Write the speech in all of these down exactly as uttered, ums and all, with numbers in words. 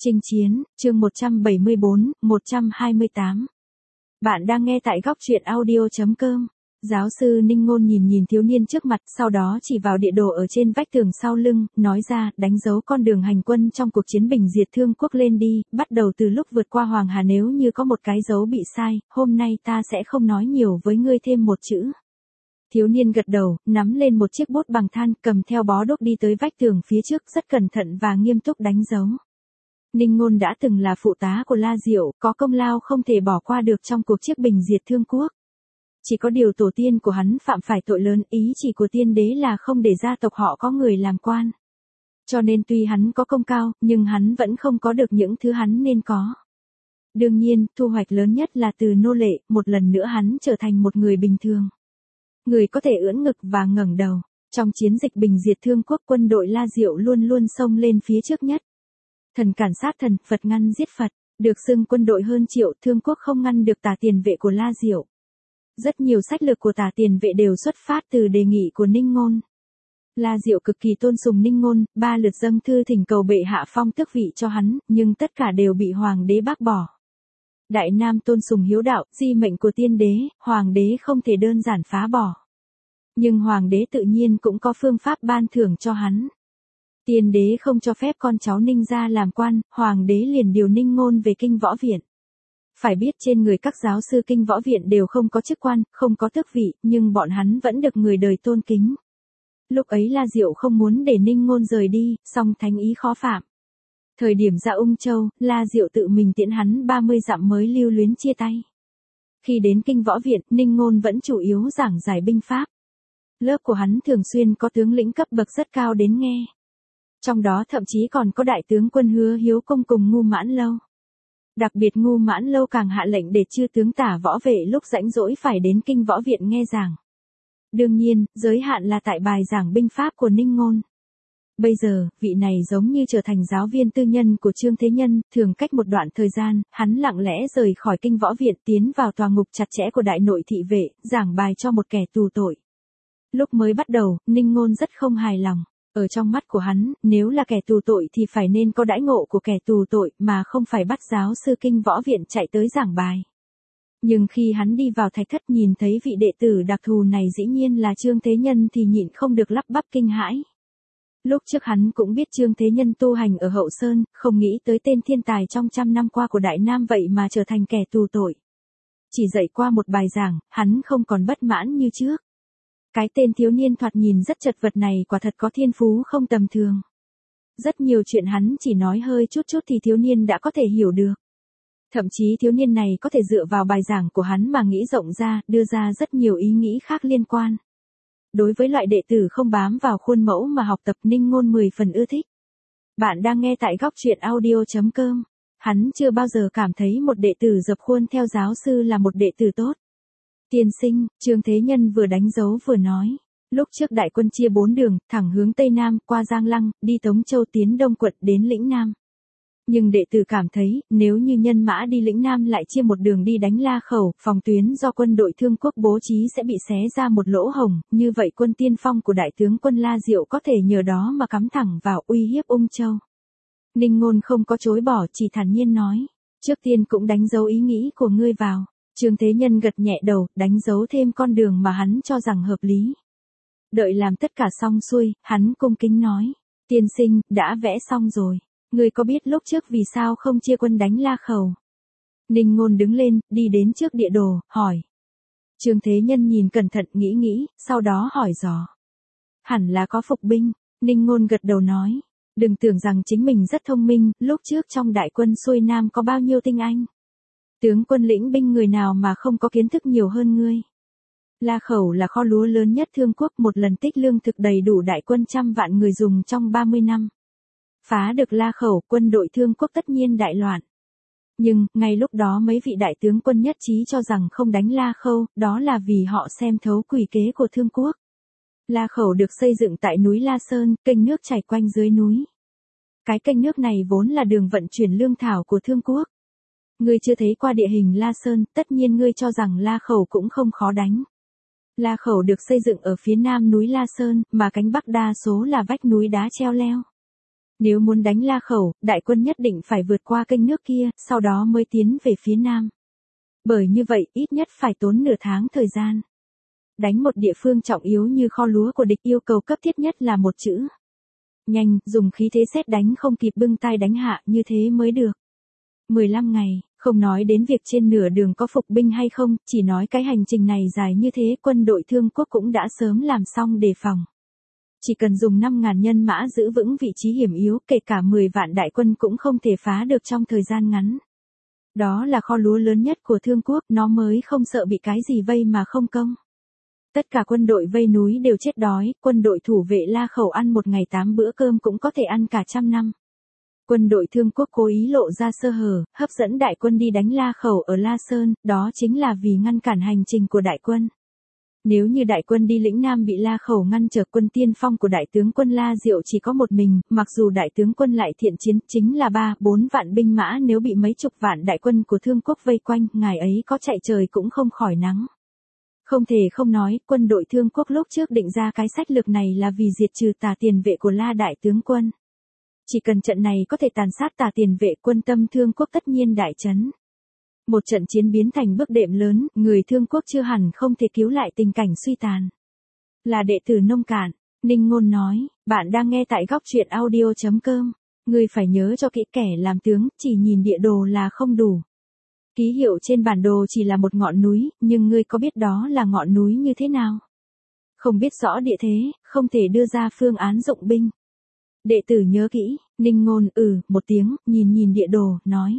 Chinh chiến, chương một trăm bảy mươi bốn, một trăm hai mươi tám. Bạn đang nghe tại góc truyện audio chấm com. Giáo sư Ninh Ngôn nhìn nhìn thiếu niên trước mặt, sau đó chỉ vào địa đồ ở trên vách tường sau lưng, nói ra, đánh dấu con đường hành quân trong cuộc chiến bình diệt Thương Quốc lên đi, bắt đầu từ lúc vượt qua Hoàng Hà, nếu như có một cái dấu bị sai, hôm nay ta sẽ không nói nhiều với ngươi thêm một chữ. Thiếu niên gật đầu, nắm lên một chiếc bút bằng than, cầm theo bó đuốc đi tới vách tường phía trước, rất cẩn thận và nghiêm túc đánh dấu. Ninh Ngôn đã từng là phụ tá của La Diệu, có công lao không thể bỏ qua được trong cuộc chiến bình diệt Thương Quốc. Chỉ có điều tổ tiên của hắn phạm phải tội lớn, ý chỉ của tiên đế là không để gia tộc họ có người làm quan. Cho nên tuy hắn có công cao, nhưng hắn vẫn không có được những thứ hắn nên có. Đương nhiên, thu hoạch lớn nhất là từ nô lệ, một lần nữa hắn trở thành một người bình thường. Người có thể ưỡn ngực và ngẩng đầu. Trong chiến dịch bình diệt Thương Quốc, quân đội La Diệu luôn luôn xông lên phía trước nhất. Thần cản sát thần, Phật ngăn giết Phật, được xưng quân đội hơn triệu, Thương Quốc không ngăn được tả tiền vệ của La Diệu. Rất nhiều sách lược của tả tiền vệ đều xuất phát từ đề nghị của Ninh Ngôn. La Diệu cực kỳ tôn sùng Ninh Ngôn, ba lượt dâng thư thỉnh cầu bệ hạ phong tước vị cho hắn, nhưng tất cả đều bị hoàng đế bác bỏ. Đại Nam tôn sùng hiếu đạo, di mệnh của tiên đế, hoàng đế không thể đơn giản phá bỏ. Nhưng hoàng đế tự nhiên cũng có phương pháp ban thưởng cho hắn. Tiên đế không cho phép con cháu Ninh gia làm quan, hoàng đế liền điều Ninh Ngôn về kinh võ viện. Phải biết trên người các giáo sư kinh võ viện đều không có chức quan, không có tước vị, nhưng bọn hắn vẫn được người đời tôn kính. Lúc ấy La Diệu không muốn để Ninh Ngôn rời đi, song thánh ý khó phạm. Thời điểm ra Ung Châu, La Diệu tự mình tiễn hắn ba mươi dặm mới lưu luyến chia tay. Khi đến kinh võ viện, Ninh Ngôn vẫn chủ yếu giảng giải binh pháp. Lớp của hắn thường xuyên có tướng lĩnh cấp bậc rất cao đến nghe. Trong đó thậm chí còn có đại tướng quân Hứa Hiếu Công cùng Ngu Mãn Lâu. Đặc biệt Ngu Mãn Lâu càng hạ lệnh để chư tướng Tả Võ Vệ lúc rảnh rỗi phải đến kinh võ viện nghe giảng. Đương nhiên, giới hạn là tại bài giảng binh pháp của Ninh Ngôn. Bây giờ, vị này giống như trở thành giáo viên tư nhân của Trương Thế Nhân, thường cách một đoạn thời gian, hắn lặng lẽ rời khỏi kinh võ viện tiến vào tòa ngục chặt chẽ của đại nội thị vệ, giảng bài cho một kẻ tù tội. Lúc mới bắt đầu, Ninh Ngôn rất không hài lòng. Ở trong mắt của hắn, nếu là kẻ tù tội thì phải nên có đãi ngộ của kẻ tù tội, mà không phải bắt giáo sư kinh võ viện chạy tới giảng bài. Nhưng khi hắn đi vào thạch thất nhìn thấy vị đệ tử đặc thù này dĩ nhiên là Trương Thế Nhân thì nhịn không được lắp bắp kinh hãi. Lúc trước hắn cũng biết Trương Thế Nhân tu hành ở Hậu Sơn, không nghĩ tới tên thiên tài trong trăm năm qua của Đại Nam vậy mà trở thành kẻ tù tội. Chỉ dạy qua một bài giảng, hắn không còn bất mãn như trước. Cái tên thiếu niên thoạt nhìn rất chật vật này quả thật có thiên phú không tầm thường. Rất nhiều chuyện hắn chỉ nói hơi chút chút thì thiếu niên đã có thể hiểu được. Thậm chí thiếu niên này có thể dựa vào bài giảng của hắn mà nghĩ rộng ra, đưa ra rất nhiều ý nghĩ khác liên quan. Đối với loại đệ tử không bám vào khuôn mẫu mà học tập, Ninh Ngôn mười phần ưa thích. Bạn đang nghe tại góc truyện audio chấm com. Hắn chưa bao giờ cảm thấy một đệ tử dập khuôn theo giáo sư là một đệ tử tốt. Tiên sinh, Trương Thế Nhân vừa đánh dấu vừa nói. Lúc trước đại quân chia bốn đường, thẳng hướng Tây Nam, qua Giang Lăng, đi Tống Châu tiến Đông quận đến lĩnh Nam. Nhưng đệ tử cảm thấy, nếu như nhân mã đi lĩnh Nam lại chia một đường đi đánh La Khẩu, phòng tuyến do quân đội Thương Quốc bố trí sẽ bị xé ra một lỗ hổng, như vậy quân tiên phong của đại tướng quân La Diệu có thể nhờ đó mà cắm thẳng vào uy hiếp Ung Châu. Ninh Ngôn không có chối bỏ, chỉ thản nhiên nói, trước tiên cũng đánh dấu ý nghĩ của ngươi vào. Trương Thế Nhân gật nhẹ đầu, đánh dấu thêm con đường mà hắn cho rằng hợp lý. Đợi làm tất cả xong xuôi, hắn cung kính nói, tiên sinh, đã vẽ xong rồi. Ngươi có biết lúc trước vì sao không chia quân đánh La Khẩu? Ninh Ngôn đứng lên, đi đến trước địa đồ, hỏi. Trương Thế Nhân nhìn cẩn thận nghĩ nghĩ, sau đó hỏi dò. Hẳn là có phục binh. Ninh Ngôn gật đầu nói. Đừng tưởng rằng chính mình rất thông minh, lúc trước trong đại quân xuôi Nam có bao nhiêu tinh anh. Tướng quân lĩnh binh người nào mà không có kiến thức nhiều hơn ngươi. La Khẩu là kho lúa lớn nhất Thương Quốc, một lần tích lương thực đầy đủ đại quân trăm vạn người dùng trong ba mươi năm. Phá được La Khẩu, quân đội Thương Quốc tất nhiên đại loạn. Nhưng, ngay lúc đó mấy vị đại tướng quân nhất trí cho rằng không đánh La Khẩu, đó là vì họ xem thấu quỷ kế của Thương Quốc. La Khẩu được xây dựng tại núi La Sơn, kênh nước chảy quanh dưới núi. Cái kênh nước này vốn là đường vận chuyển lương thảo của Thương Quốc. Ngươi chưa thấy qua địa hình La Sơn, tất nhiên ngươi cho rằng La Khẩu cũng không khó đánh. La Khẩu được xây dựng ở phía nam núi La Sơn, mà cánh bắc đa số là vách núi đá treo leo. Nếu muốn đánh La Khẩu, đại quân nhất định phải vượt qua kênh nước kia, sau đó mới tiến về phía nam. Bởi như vậy, ít nhất phải tốn nửa tháng thời gian. Đánh một địa phương trọng yếu như kho lúa của địch yêu cầu cấp thiết nhất là một chữ. Nhanh, dùng khí thế sét đánh không kịp bưng tay đánh hạ, như thế mới được. mười lăm ngày, không nói đến việc trên nửa đường có phục binh hay không, chỉ nói cái hành trình này dài như thế quân đội Thương Quốc cũng đã sớm làm xong đề phòng. Chỉ cần dùng năm ngàn nhân mã giữ vững vị trí hiểm yếu, kể cả mười vạn đại quân cũng không thể phá được trong thời gian ngắn. Đó là kho lúa lớn nhất của Thương Quốc, nó mới không sợ bị cái gì vây mà không công. Tất cả quân đội vây núi đều chết đói, quân đội thủ vệ La Khẩu ăn một ngày tám bữa cơm cũng có thể ăn cả trăm năm. Quân đội Thương Quốc cố ý lộ ra sơ hở, hấp dẫn đại quân đi đánh La Khẩu ở La Sơn, đó chính là vì ngăn cản hành trình của đại quân. Nếu như đại quân đi lĩnh Nam bị La Khẩu ngăn trở, quân tiên phong của đại tướng quân La Diệu chỉ có một mình, mặc dù đại tướng quân lại thiện chiến, chính là ba, bốn vạn binh mã, nếu bị mấy chục vạn đại quân của Thương Quốc vây quanh, ngài ấy có chạy trời cũng không khỏi nắng. Không thể không nói, quân đội Thương Quốc lúc trước định ra cái sách lược này là vì diệt trừ tà tiền vệ của La đại tướng quân. Chỉ cần trận này có thể tàn sát tà tiền vệ, quân tâm Thương Quốc tất nhiên đại chấn. Một trận chiến biến thành bước đệm lớn, người Thương Quốc chưa hẳn không thể cứu lại tình cảnh suy tàn. Là đệ tử nông cạn, Ninh Ngôn nói, bạn đang nghe tại góc truyện audio chấm com. Ngươi phải nhớ cho kỹ, kẻ làm tướng, chỉ nhìn địa đồ là không đủ. Ký hiệu trên bản đồ chỉ là một ngọn núi, nhưng ngươi có biết đó là ngọn núi như thế nào? Không biết rõ địa thế, không thể đưa ra phương án dụng binh. Đệ tử nhớ kỹ, Ninh Ngôn ừ, một tiếng, nhìn nhìn địa đồ, nói.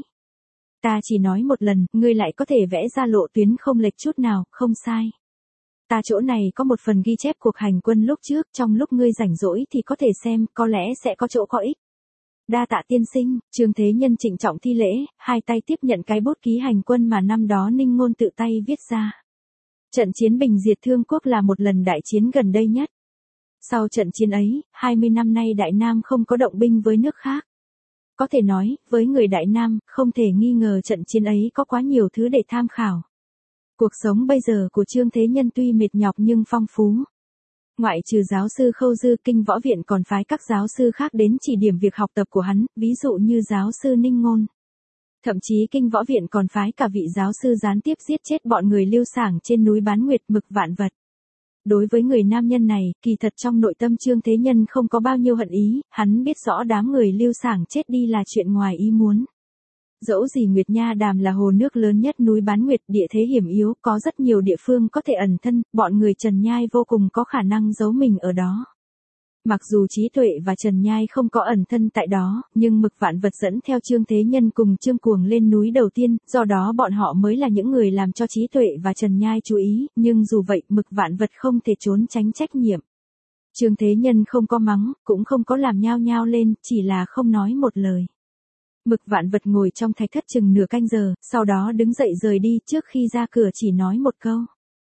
Ta chỉ nói một lần, ngươi lại có thể vẽ ra lộ tuyến không lệch chút nào, không sai. Ta chỗ này có một phần ghi chép cuộc hành quân lúc trước, trong lúc ngươi rảnh rỗi thì có thể xem, có lẽ sẽ có chỗ có ích. Đa tạ tiên sinh, Trương Thế Nhân trịnh trọng thi lễ, hai tay tiếp nhận cái bút ký hành quân mà năm đó Ninh Ngôn tự tay viết ra. Trận chiến bình diệt Thương Quốc là một lần đại chiến gần đây nhất. Sau trận chiến ấy, hai mươi năm nay Đại Nam không có động binh với nước khác. Có thể nói, với người Đại Nam, không thể nghi ngờ trận chiến ấy có quá nhiều thứ để tham khảo. Cuộc sống bây giờ của Trương Thế Nhân tuy mệt nhọc nhưng phong phú. Ngoại trừ giáo sư Khâu Dư, Kinh Võ Viện còn phái các giáo sư khác đến chỉ điểm việc học tập của hắn, ví dụ như giáo sư Ninh Ngôn. Thậm chí Kinh Võ Viện còn phái cả vị giáo sư gián tiếp giết chết bọn người Lưu Sảng trên núi Bán Nguyệt Mực Vạn Vật. Đối với người nam nhân này, kỳ thật trong nội tâm Trương Thế Nhân không có bao nhiêu hận ý, hắn biết rõ đám người Lưu Sảng chết đi là chuyện ngoài ý muốn. Dẫu gì Nguyệt Nha Đàm là hồ nước lớn nhất núi Bán Nguyệt, địa thế hiểm yếu, có rất nhiều địa phương có thể ẩn thân, bọn người Trần Nhai vô cùng có khả năng giấu mình ở đó. Mặc dù Trí Tuệ và Trần Nhai không có ẩn thân tại đó, nhưng Mực Vạn Vật dẫn theo Trương Thế Nhân cùng Trương Cuồng lên núi đầu tiên, do đó bọn họ mới là những người làm cho Trí Tuệ và Trần Nhai chú ý, nhưng dù vậy Mực Vạn Vật không thể trốn tránh trách nhiệm. Trương Thế Nhân không có mắng, cũng không có làm nhao nhao lên, chỉ là không nói một lời. Mực Vạn Vật ngồi trong thạch thất chừng nửa canh giờ, sau đó đứng dậy rời đi, trước khi ra cửa chỉ nói một câu.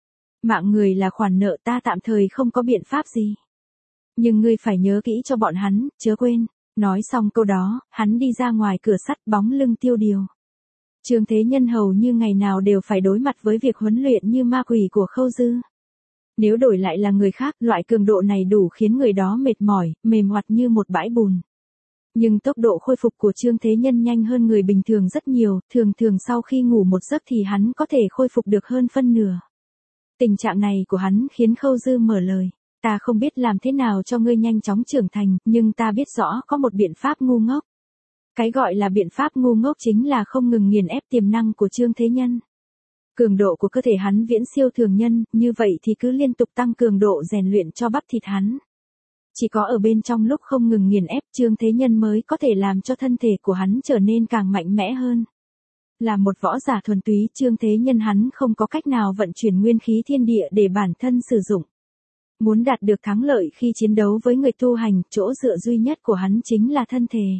Mạng người là khoản nợ, ta tạm thời không có biện pháp gì. Nhưng ngươi phải nhớ kỹ cho bọn hắn, chớ quên. Nói xong câu đó, hắn đi ra ngoài cửa sắt, bóng lưng tiêu điều. Trương Thế Nhân hầu như ngày nào đều phải đối mặt với việc huấn luyện như ma quỷ của Khâu Dư. Nếu đổi lại là người khác, loại cường độ này đủ khiến người đó mệt mỏi, mềm hoạt như một bãi bùn. Nhưng tốc độ khôi phục của Trương Thế Nhân nhanh hơn người bình thường rất nhiều, thường thường sau khi ngủ một giấc thì hắn có thể khôi phục được hơn phân nửa. Tình trạng này của hắn khiến Khâu Dư mở lời. Ta không biết làm thế nào cho ngươi nhanh chóng trưởng thành, nhưng ta biết rõ có một biện pháp ngu ngốc. Cái gọi là biện pháp ngu ngốc chính là không ngừng nghiền ép tiềm năng của Trương Thế Nhân. Cường độ của cơ thể hắn viễn siêu thường nhân, như vậy thì cứ liên tục tăng cường độ rèn luyện cho bắp thịt hắn. Chỉ có ở bên trong lúc không ngừng nghiền ép, Trương Thế Nhân mới có thể làm cho thân thể của hắn trở nên càng mạnh mẽ hơn. Là một võ giả thuần túy, Trương Thế Nhân hắn không có cách nào vận chuyển nguyên khí thiên địa để bản thân sử dụng. Muốn đạt được thắng lợi khi chiến đấu với người tu hành, chỗ dựa duy nhất của hắn chính là thân thể.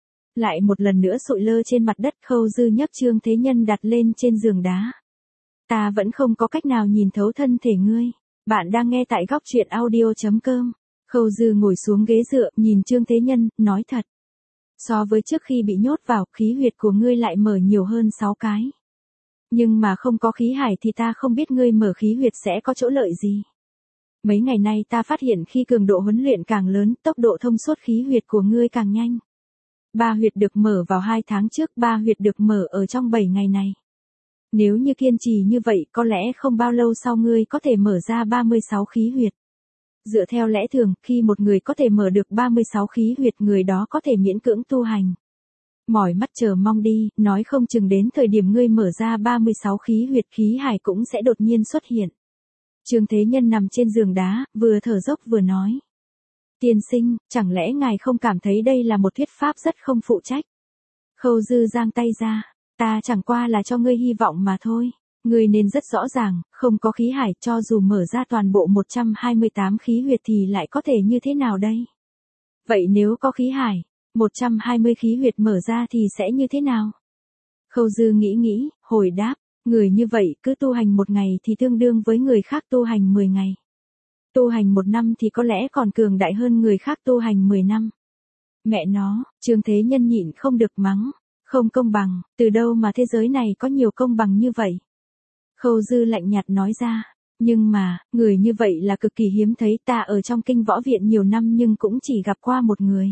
Lại một lần nữa sụi lơ trên mặt đất, Khâu Dư nhấc Trương Thế Nhân đặt lên trên giường đá. Ta vẫn không có cách nào nhìn thấu thân thể ngươi. Bạn đang nghe tại góc truyện audio chấm com. Khâu Dư ngồi xuống ghế dựa, nhìn Trương Thế Nhân, nói thật. So với trước khi bị nhốt vào, khí huyệt của ngươi lại mở nhiều hơn sáu cái. Nhưng mà không có khí hải thì ta không biết ngươi mở khí huyệt sẽ có chỗ lợi gì. Mấy ngày nay ta phát hiện khi cường độ huấn luyện càng lớn, tốc độ thông suốt khí huyệt của ngươi càng nhanh. Ba huyệt được mở vào hai tháng trước, ba huyệt được mở ở trong bảy ngày này. Nếu như kiên trì như vậy có lẽ không bao lâu sau ngươi có thể mở ra ba mươi sáu khí huyệt. Dựa theo lẽ thường, khi một người có thể mở được ba mươi sáu khí huyệt người đó có thể miễn cưỡng tu hành. Mỏi mắt chờ mong đi, nói không chừng đến thời điểm ngươi mở ra ba mươi sáu khí huyệt khí hải cũng sẽ đột nhiên xuất hiện. Trương Thế Nhân nằm trên giường đá, vừa thở dốc vừa nói. Tiên sinh, chẳng lẽ ngài không cảm thấy đây là một thuyết pháp rất không phụ trách? Khâu Dư giang tay ra, ta chẳng qua là cho ngươi hy vọng mà thôi. Ngươi nên rất rõ ràng, không có khí hải cho dù mở ra toàn bộ một trăm hai mươi tám khí huyệt thì lại có thể như thế nào đây? Vậy nếu có khí hải, một trăm hai mươi khí huyệt mở ra thì sẽ như thế nào? Khâu Dư nghĩ nghĩ, hồi đáp, người như vậy cứ tu hành một ngày thì tương đương với người khác tu hành mười ngày. Tu hành một năm thì có lẽ còn cường đại hơn người khác tu hành mười năm. Mẹ nó, Trương Thế Nhân nhịn không được mắng, không công bằng, từ đâu mà thế giới này có nhiều công bằng như vậy? Khâu Dư lạnh nhạt nói ra, nhưng mà, người như vậy là cực kỳ hiếm thấy, ta ở trong kinh võ viện nhiều năm nhưng cũng chỉ gặp qua một người.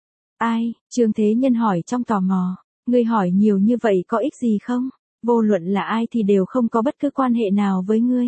Ai? Trương Thế Nhân hỏi trong tò mò, ngươi hỏi nhiều như vậy có ích gì không? Vô luận là ai thì đều không có bất cứ quan hệ nào với ngươi.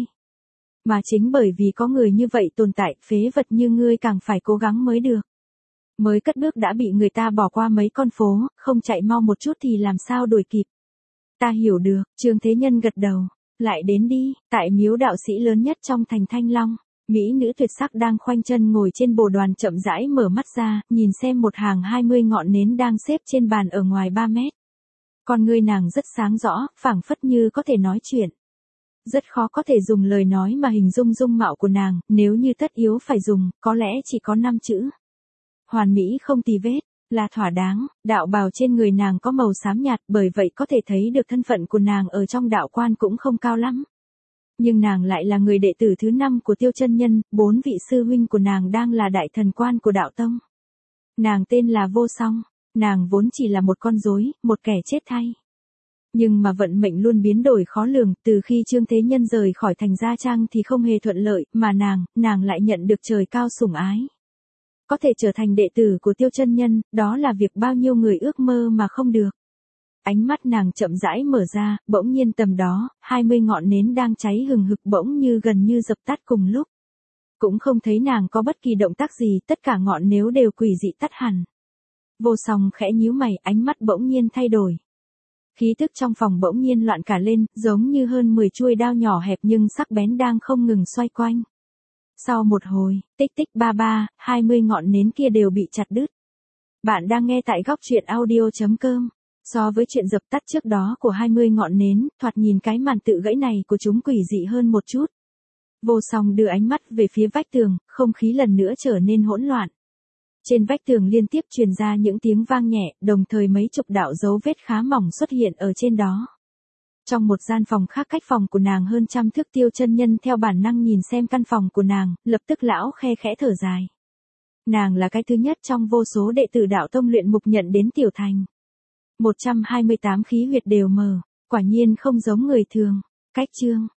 Mà chính bởi vì có người như vậy tồn tại, phế vật như ngươi càng phải cố gắng mới được. Mới cất bước đã bị người ta bỏ qua mấy con phố, không chạy mau một chút thì làm sao đuổi kịp. Ta hiểu được, Trương Thế Nhân gật đầu. Lại đến đi, tại miếu đạo sĩ lớn nhất trong thành Thanh Long, mỹ nữ tuyệt sắc đang khoanh chân ngồi trên bồ đoàn chậm rãi mở mắt ra, nhìn xem một hàng hai mươi ngọn nến đang xếp trên bàn ở ngoài ba mét. Con ngươi nàng rất sáng rõ, phảng phất như có thể nói chuyện. Rất khó có thể dùng lời nói mà hình dung dung mạo của nàng, nếu như tất yếu phải dùng, có lẽ chỉ có năm chữ. Hoàn mỹ không tì vết, là thỏa đáng, đạo bào trên người nàng có màu xám nhạt, bởi vậy có thể thấy được thân phận của nàng ở trong đạo quan cũng không cao lắm. Nhưng nàng lại là người đệ tử thứ năm của Tiêu Chân Nhân, bốn vị sư huynh của nàng đang là đại thần quan của đạo tông. Nàng tên là Vô Song, nàng vốn chỉ là một con rối, một kẻ chết thay. Nhưng mà vận mệnh luôn biến đổi khó lường, từ khi Trương Thế Nhân rời khỏi thành Gia Trang thì không hề thuận lợi, mà nàng, nàng lại nhận được trời cao sủng ái. Có thể trở thành đệ tử của Tiêu Chân Nhân, đó là việc bao nhiêu người ước mơ mà không được. Ánh mắt nàng chậm rãi mở ra, bỗng nhiên tầm đó, hai mươi ngọn nến đang cháy hừng hực bỗng như gần như dập tắt cùng lúc. Cũng không thấy nàng có bất kỳ động tác gì, tất cả ngọn nến đều quỷ dị tắt hẳn. Vô Song khẽ nhíu mày, ánh mắt bỗng nhiên thay đổi. Khí tức trong phòng bỗng nhiên loạn cả lên, giống như hơn mười chuôi đao nhỏ hẹp nhưng sắc bén đang không ngừng xoay quanh. Sau một hồi, tích tích ba ba, hai mươi ngọn nến kia đều bị chặt đứt. Bạn đang nghe tại góc truyện audio chấm com. So với chuyện dập tắt trước đó của hai mươi ngọn nến, thoạt nhìn cái màn tự gãy này của chúng quỷ dị hơn một chút. Vô Song đưa ánh mắt về phía vách tường, không khí lần nữa trở nên hỗn loạn. Trên vách tường liên tiếp truyền ra những tiếng vang nhẹ, đồng thời mấy chục đạo dấu vết khá mỏng xuất hiện ở trên đó. Trong một gian phòng khác cách phòng của nàng hơn trăm thước, Tiêu Chân Nhân theo bản năng nhìn xem căn phòng của nàng, lập tức lão khe khẽ thở dài. Nàng là cái thứ nhất trong vô số đệ tử đạo tông luyện mục nhận đến tiểu thành. một trăm hai mươi tám khí huyệt đều mở, quả nhiên không giống người thường. Cách chương